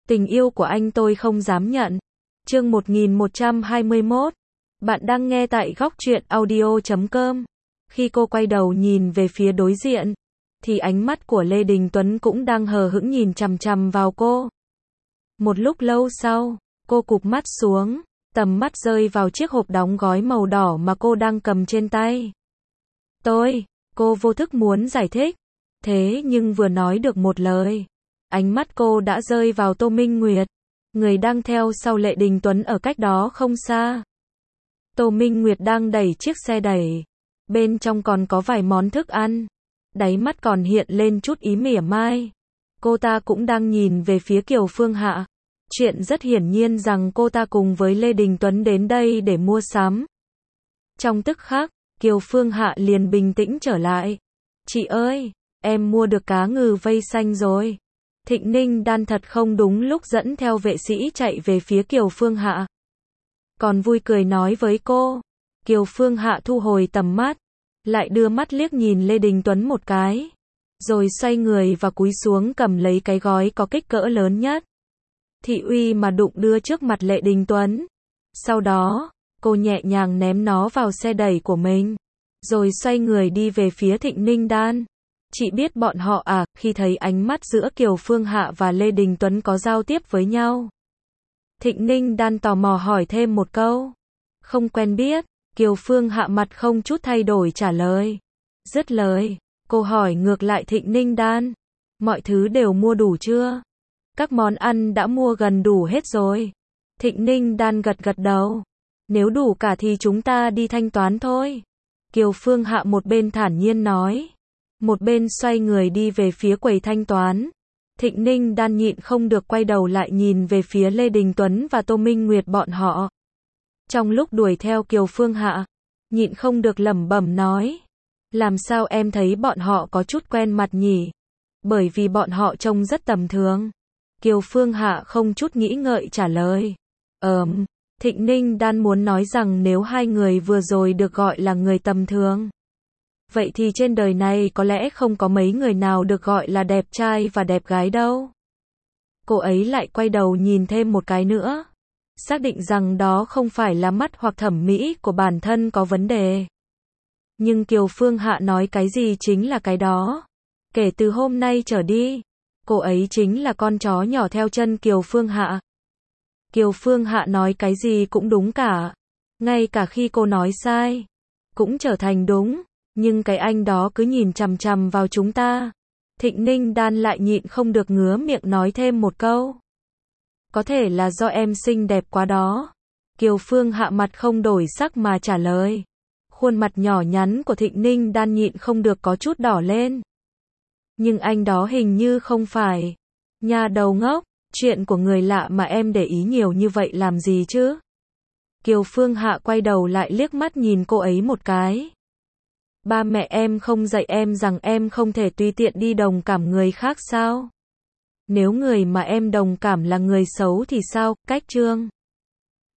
Tình yêu của anh tôi không dám nhận. Chương 1121. Bạn đang nghe tại góc truyện audio.com. Khi cô quay đầu nhìn về phía đối diện, thì ánh mắt của Lê Đình Tuấn cũng đang hờ hững nhìn chằm chằm vào cô. Một lúc lâu sau, cô cụp mắt xuống, tầm mắt rơi vào chiếc hộp đóng gói màu đỏ mà cô đang cầm trên tay. Cô vô thức muốn giải thích. Thế nhưng vừa nói được một lời, ánh mắt cô đã rơi vào Tô Minh Nguyệt, người đang theo sau Lê Đình Tuấn ở cách đó không xa. Tô Minh Nguyệt đang đẩy chiếc xe đẩy, bên trong còn có vài món thức ăn, đáy mắt còn hiện lên chút ý mỉa mai. Cô ta cũng đang nhìn về phía Kiều Phương Hạ. Chuyện rất hiển nhiên rằng cô ta cùng với Lê Đình Tuấn đến đây để mua sắm. Trong tức khắc, Kiều Phương Hạ liền bình tĩnh trở lại. Chị ơi, em mua được cá ngừ vây xanh rồi. Thịnh Ninh Đan thật không đúng lúc dẫn theo vệ sĩ chạy về phía Kiều Phương Hạ. Còn vui cười nói với cô. Kiều Phương Hạ thu hồi tầm mắt, lại đưa mắt liếc nhìn Lê Đình Tuấn một cái, rồi xoay người và cúi xuống cầm lấy cái gói có kích cỡ lớn nhất. Thị uy mà đụng đưa trước mặt Lê Đình Tuấn. Sau đó, cô nhẹ nhàng ném nó vào xe đẩy của mình, rồi xoay người đi về phía Thịnh Ninh Đan. Chị biết bọn họ à? Khi thấy ánh mắt giữa Kiều Phương Hạ và Lê Đình Tuấn có giao tiếp với nhau, Thịnh Ninh Đan tò mò hỏi thêm một câu. Không quen biết. Kiều Phương Hạ mặt không chút thay đổi trả lời. Dứt lời, cô hỏi ngược lại Thịnh Ninh Đan. Mọi thứ đều mua đủ chưa? Các món ăn đã mua gần đủ hết rồi. Thịnh Ninh Đan gật gật đầu. Nếu đủ cả thì chúng ta đi thanh toán thôi. Kiều Phương Hạ một bên thản nhiên nói, một bên xoay người đi về phía quầy thanh toán. Thịnh Ninh Đan nhịn không được quay đầu lại nhìn về phía Lê Đình Tuấn và Tô Minh Nguyệt bọn họ. Trong lúc đuổi theo Kiều Phương Hạ, nhịn không được lẩm bẩm nói, làm sao em thấy bọn họ có chút quen mặt nhỉ? Bởi vì bọn họ trông rất tầm thường. Kiều Phương Hạ không chút nghĩ ngợi trả lời. Thịnh Ninh Đan muốn nói rằng nếu hai người vừa rồi được gọi là người tầm thường, vậy thì trên đời này có lẽ không có mấy người nào được gọi là đẹp trai và đẹp gái đâu. Cô ấy lại quay đầu nhìn thêm một cái nữa, xác định rằng đó không phải là mắt hoặc thẩm mỹ của bản thân có vấn đề. Nhưng Kiều Phương Hạ nói cái gì chính là cái đó. Kể từ hôm nay trở đi, cô ấy chính là con chó nhỏ theo chân Kiều Phương Hạ. Kiều Phương Hạ nói cái gì cũng đúng cả. Ngay cả khi cô nói sai, cũng trở thành đúng. Nhưng cái anh đó cứ nhìn chằm chằm vào chúng ta. Thịnh Ninh Đan lại nhịn không được ngứa miệng nói thêm một câu. Có thể là do em xinh đẹp quá đó. Kiều Phương Hạ mặt không đổi sắc mà trả lời. Khuôn mặt nhỏ nhắn của Thịnh Ninh Đan nhịn không được có chút đỏ lên. Nhưng anh đó hình như không phải. Nhà đầu ngốc, chuyện của người lạ mà em để ý nhiều như vậy làm gì chứ? Kiều Phương Hạ quay đầu lại liếc mắt nhìn cô ấy một cái. Ba mẹ em không dạy em rằng em không thể tùy tiện đi đồng cảm người khác sao? Nếu người mà em đồng cảm là người xấu thì sao? Cách chương